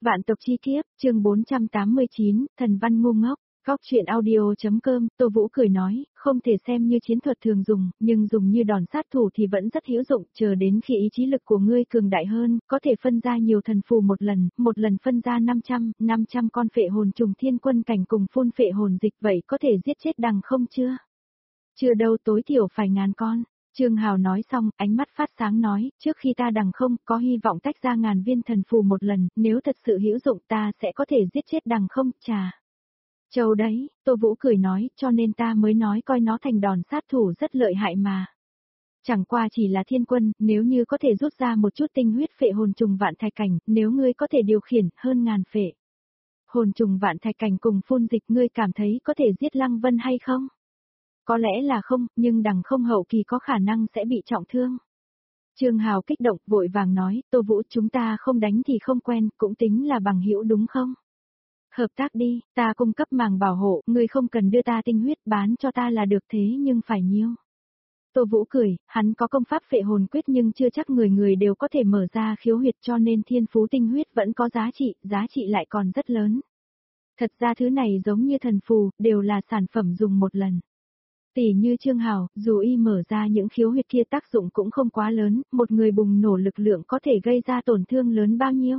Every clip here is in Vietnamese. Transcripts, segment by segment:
Vạn tộc chi kiếp, chương 489, thần văn ngu ngốc. Góc truyện audio.com, Tô Vũ cười nói, không thể xem như chiến thuật thường dùng, nhưng dùng như đòn sát thủ thì vẫn rất hữu dụng, chờ đến khi ý chí lực của ngươi cường đại hơn, có thể phân ra nhiều thần phù một lần phân ra 500 con phệ hồn trùng thiên quân cảnh cùng phun phệ hồn dịch, vậy có thể giết chết đằng không chưa? Chưa đâu, tối thiểu phải 1000 con. Trương Hào nói xong, ánh mắt phát sáng nói, trước khi ta đằng không, có hy vọng tách ra 1000 viên thần phù một lần, nếu thật sự hữu dụng ta sẽ có thể giết chết đằng không, chà. Châu đấy, Tô Vũ cười nói, cho nên ta mới nói coi nó thành đòn sát thủ rất lợi hại mà. Chẳng qua chỉ là thiên quân, nếu như có thể rút ra một chút tinh huyết phệ hồn trùng vạn thạch cảnh, nếu ngươi có thể điều khiển hơn 1000 phệ hồn trùng vạn thạch cảnh cùng phun dịch, ngươi cảm thấy có thể giết Lăng Vân hay không? Có lẽ là không, nhưng đằng không hậu kỳ có khả năng sẽ bị trọng thương. Trương Hào kích động, vội vàng nói, Tô Vũ, chúng ta không đánh thì không quen, cũng tính là bằng hữu đúng không? Hợp tác đi, ta cung cấp màng bảo hộ, ngươi không cần đưa ta tinh huyết, bán cho ta là được, thế nhưng phải nhiêu? Tô Vũ cười, hắn có công pháp phệ hồn quyết nhưng chưa chắc người đều có thể mở ra khiếu huyệt, cho nên thiên phú tinh huyết vẫn có giá trị lại còn rất lớn. Thật ra thứ này giống như thần phù, đều là sản phẩm dùng một lần. Tỷ như Trương Hào, dù y mở ra những khiếu huyệt kia tác dụng cũng không quá lớn, một người bùng nổ lực lượng có thể gây ra tổn thương lớn bao nhiêu.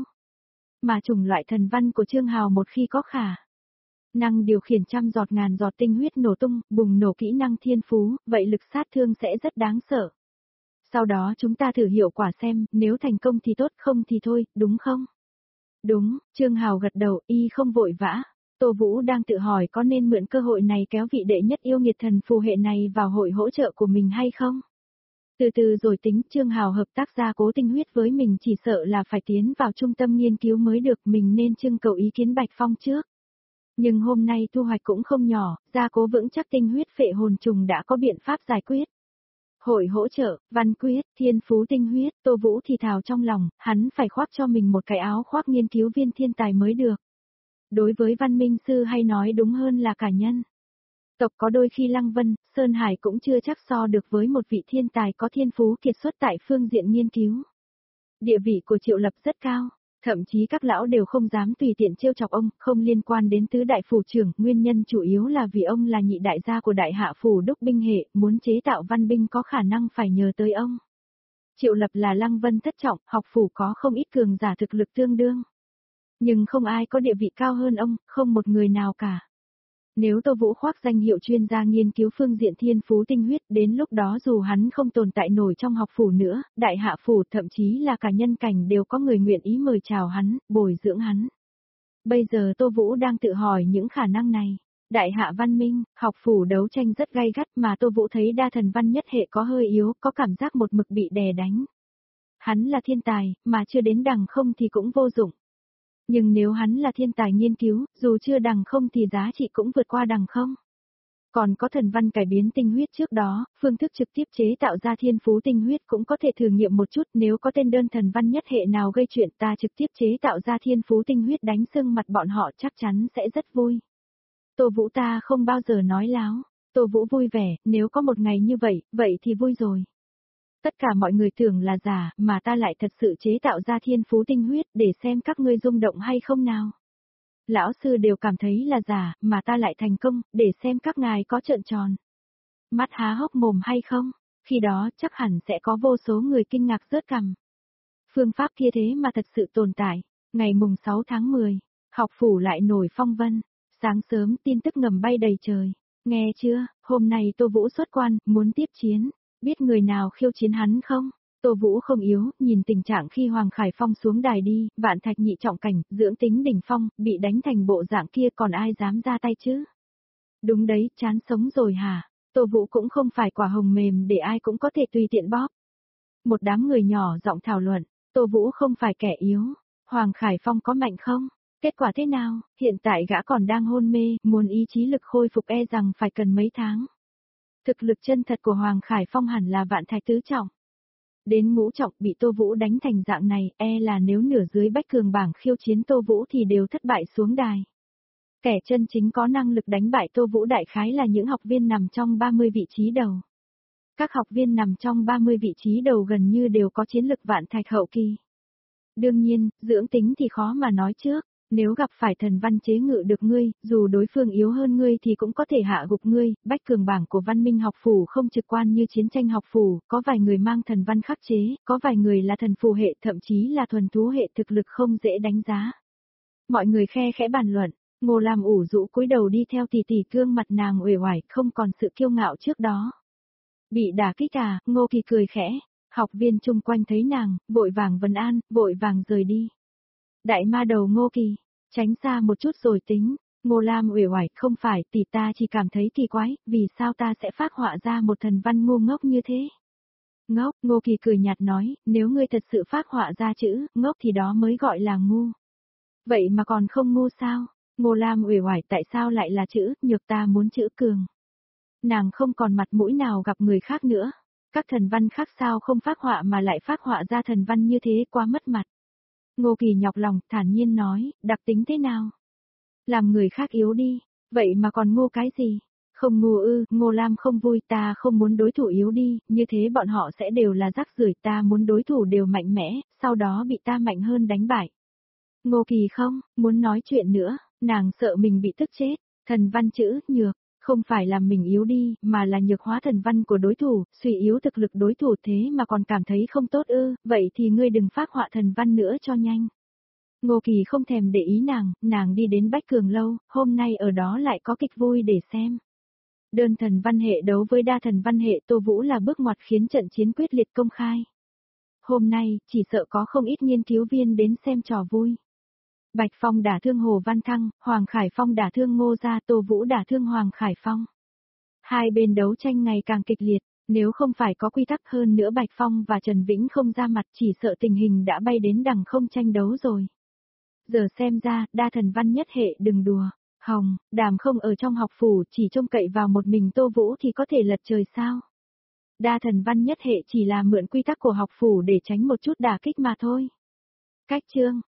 Mà chủng loại thần văn của Trương Hào một khi có khả năng điều khiển trăm giọt ngàn giọt tinh huyết nổ tung, bùng nổ kỹ năng thiên phú, vậy lực sát thương sẽ rất đáng sợ. Sau đó chúng ta thử hiệu quả xem, nếu thành công thì tốt, không thì thôi, đúng không? Đúng, Trương Hào gật đầu, y không vội vã. Tô Vũ đang tự hỏi có nên mượn cơ hội này kéo vị đệ nhất yêu nghiệt thần phù hệ này vào hội hỗ trợ của mình hay không? Từ từ rồi tính, Trương Hào hợp tác gia cố tinh huyết với mình chỉ sợ là phải tiến vào trung tâm nghiên cứu mới được, mình nên trưng cầu ý kiến Bạch Phong trước. Nhưng hôm nay thu hoạch cũng không nhỏ, gia cố vững chắc tinh huyết phệ hồn trùng đã có biện pháp giải quyết. Hội hỗ trợ, văn quyết, thiên phú tinh huyết, Tô Vũ thì thào trong lòng, hắn phải khoác cho mình một cái áo khoác nghiên cứu viên thiên tài mới được. Đối với văn minh sư hay nói đúng hơn là cả nhân tộc, có đôi khi Lăng Vân, Sơn Hải cũng chưa chắc so được với một vị thiên tài có thiên phú kiệt xuất tại phương diện nghiên cứu. Địa vị của Triệu Lập rất cao, thậm chí các lão đều không dám tùy tiện trêu chọc ông, không liên quan đến tứ đại phủ trưởng, nguyên nhân chủ yếu là vì ông là nhị đại gia của đại hạ phủ đúc binh hệ, muốn chế tạo văn binh có khả năng phải nhờ tới ông. Triệu Lập là Lăng Vân thất trọng, học phủ có không ít cường giả thực lực tương đương. Nhưng không ai có địa vị cao hơn ông, không một người nào cả. Nếu Tô Vũ khoác danh hiệu chuyên gia nghiên cứu phương diện thiên phú tinh huyết, đến lúc đó dù hắn không tồn tại nổi trong học phủ nữa, đại hạ phủ thậm chí là cả nhân cảnh đều có người nguyện ý mời chào hắn, bồi dưỡng hắn. Bây giờ Tô Vũ đang tự hỏi những khả năng này. Đại hạ văn minh, học phủ đấu tranh rất gay gắt mà Tô Vũ thấy đa thần văn nhất hệ có hơi yếu, có cảm giác một mực bị đè đánh. Hắn là thiên tài, mà chưa đến đằng không thì cũng vô dụng. Nhưng nếu hắn là thiên tài nghiên cứu, dù chưa đằng không thì giá trị cũng vượt qua đằng không. Còn có thần văn cải biến tinh huyết trước đó, phương thức trực tiếp chế tạo ra thiên phú tinh huyết cũng có thể thử nghiệm một chút, nếu có tên đơn thần văn nhất hệ nào gây chuyện ta trực tiếp chế tạo ra thiên phú tinh huyết đánh sưng mặt bọn họ chắc chắn sẽ rất vui. Tô Vũ ta không bao giờ nói láo, Tô Vũ vui vẻ, nếu có một ngày như vậy, vậy thì vui rồi. Tất cả mọi người tưởng là giả, mà ta lại thật sự chế tạo ra thiên phú tinh huyết để xem các ngươi rung động hay không nào. Lão sư đều cảm thấy là giả, mà ta lại thành công, để xem các ngài có trợn tròn mắt há hốc mồm hay không, khi đó chắc hẳn sẽ có vô số người kinh ngạc rớt cằm. Phương pháp kia thế mà thật sự tồn tại. Ngày mùng 6 tháng 10, học phủ lại nổi phong vân, sáng sớm tin tức ngầm bay đầy trời. Nghe chưa, hôm nay Tô Vũ xuất quan, muốn tiếp chiến. Biết người nào khiêu chiến hắn không? Tô Vũ không yếu, nhìn tình trạng khi Hoàng Khải Phong xuống đài đi, vạn thạch nhị trọng cảnh, dưỡng tính đỉnh phong, bị đánh thành bộ dạng kia còn ai dám ra tay chứ? Đúng đấy, chán sống rồi hả? Tô Vũ cũng không phải quả hồng mềm để ai cũng có thể tùy tiện bóp. Một đám người nhỏ giọng thảo luận, Tô Vũ không phải kẻ yếu, Hoàng Khải Phong có mạnh không? Kết quả thế nào? Hiện tại gã còn đang hôn mê, muốn ý chí lực khôi phục e rằng phải cần mấy tháng. Thực lực chân thật của Hoàng Khải Phong hẳn là vạn thạch tứ trọng. Đến ngũ trọng bị Tô Vũ đánh thành dạng này, e là nếu nửa dưới bách cường bảng khiêu chiến Tô Vũ thì đều thất bại xuống đài. Kẻ chân chính có năng lực đánh bại Tô Vũ đại khái là những học viên nằm trong 30 vị trí đầu. Các học viên nằm trong 30 vị trí đầu gần như đều có chiến lực vạn thạch hậu kỳ. Đương nhiên, dưỡng tính thì khó mà nói trước. Nếu gặp phải thần văn chế ngự được ngươi, dù đối phương yếu hơn ngươi thì cũng có thể hạ gục ngươi, bách cường bảng của văn minh học phủ không trực quan như chiến tranh học phủ, có vài người mang thần văn khắc chế, có vài người là thần phù hệ, thậm chí là thuần thú hệ thực lực không dễ đánh giá. Mọi người khe khẽ bàn luận, Ngô Lam ủ rũ cúi đầu đi theo tỷ tỷ, gương mặt nàng uể oải, không còn sự kiêu ngạo trước đó. Bị đả kích à, Ngô Kỳ cười khẽ, học viên chung quanh thấy nàng, vội vàng vấn an, vội vàng rời đi. Đại ma đầu Ngô Kỳ, tránh xa một chút rồi tính. Ngô Lam uể oải, không phải, tỷ ta chỉ cảm thấy kỳ quái, vì sao ta sẽ phác họa ra một thần văn ngu ngốc như thế? Ngốc, Ngô Kỳ cười nhạt nói, nếu ngươi thật sự phác họa ra chữ ngốc thì đó mới gọi là ngu. Vậy mà còn không ngu sao? Ngô Lam uể oải, tại sao lại là chữ, nhược ta muốn chữ cường. Nàng không còn mặt mũi nào gặp người khác nữa. Các thần văn khác sao không phác họa mà lại phác họa ra thần văn như thế, quá mất mặt. Ngô Kỳ nhọc lòng, thản nhiên nói, đặc tính thế nào? Làm người khác yếu đi, vậy mà còn ngu cái gì? Không ngu ư, Ngô Lam không vui, ta không muốn đối thủ yếu đi, như thế bọn họ sẽ đều là rác rưởi, ta muốn đối thủ đều mạnh mẽ, sau đó bị ta mạnh hơn đánh bại. Ngô Kỳ không, muốn nói chuyện nữa, nàng sợ mình bị tức chết, thần văn chữ, nhược, không phải làm mình yếu đi, mà là nhược hóa thần văn của đối thủ, suy yếu thực lực đối thủ thế mà còn cảm thấy không tốt ư, vậy thì ngươi đừng phác họa thần văn nữa cho nhanh. Ngô Kỳ không thèm để ý nàng đi đến Bách Cường Lâu, hôm nay ở đó lại có kịch vui để xem. Đơn thần văn hệ đấu với đa thần văn hệ, Tô Vũ là bước ngoặt khiến trận chiến quyết liệt công khai. Hôm nay, chỉ sợ có không ít nghiên cứu viên đến xem trò vui. Bạch Phong đả thương Hồ Văn Thăng, Hoàng Khải Phong đả thương Ngô Gia, Tô Vũ đả thương Hoàng Khải Phong. Hai bên đấu tranh ngày càng kịch liệt, nếu không phải có quy tắc, hơn nữa Bạch Phong và Trần Vĩnh không ra mặt, chỉ sợ tình hình đã bay đến đằng không tranh đấu rồi. Giờ xem ra, đa thần văn nhất hệ đừng đùa. Hồng, Đàm không ở trong học phủ, chỉ trông cậy vào một mình Tô Vũ thì có thể lật trời sao? Đa thần văn nhất hệ chỉ là mượn quy tắc của học phủ để tránh một chút đả kích mà thôi. Cách chương